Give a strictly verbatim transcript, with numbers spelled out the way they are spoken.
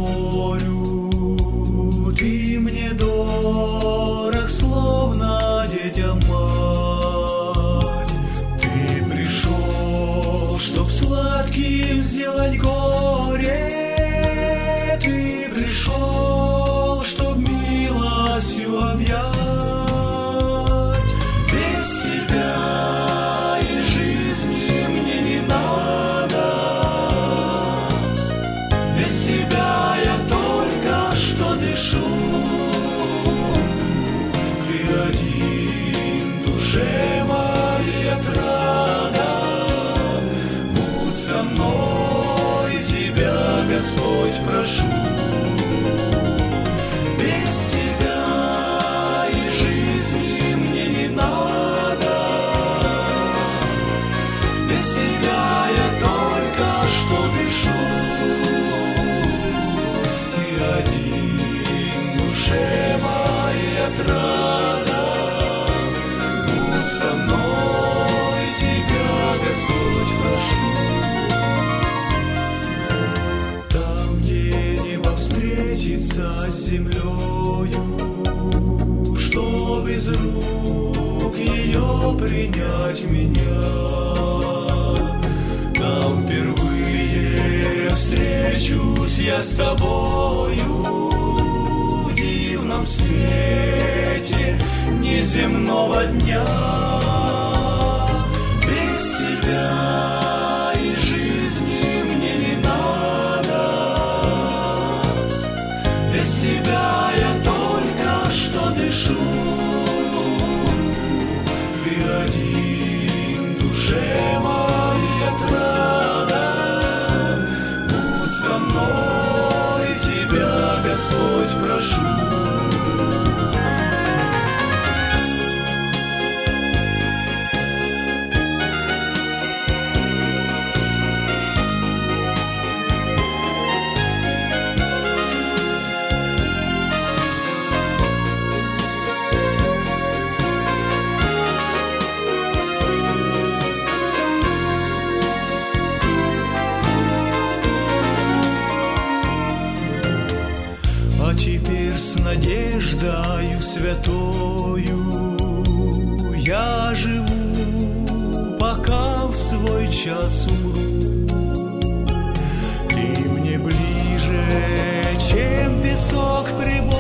горю, ты мне дорог, словно детям мать. Ты пришел, чтоб сладким сделать горе, ты пришел, чтоб милостью объять. Без тебя и жизни мне не надо, без тебя я только что дышу. Ты один, душе моей отрада, будь со мной, тебя, Господь, прошу. Без тебя и жизни мне не надо, без тебя я только что дышу. Ты один, душе моей отрада, будь со мной, тебя, Господь, прошу. Там, где небо встретится с землею, чтоб из рук ее принять меня, там впервые встречусь я с тобою в дивном свете неземного дня. Без тебя и жизни мне не надо, без тебя я только что дышу. Ты один, душе моей отрада, будь со мной, тебя, Господь, прошу. А теперь с надеждою святою я живу, пока в свой час умру. Ты мне ближе, чем песок прибой.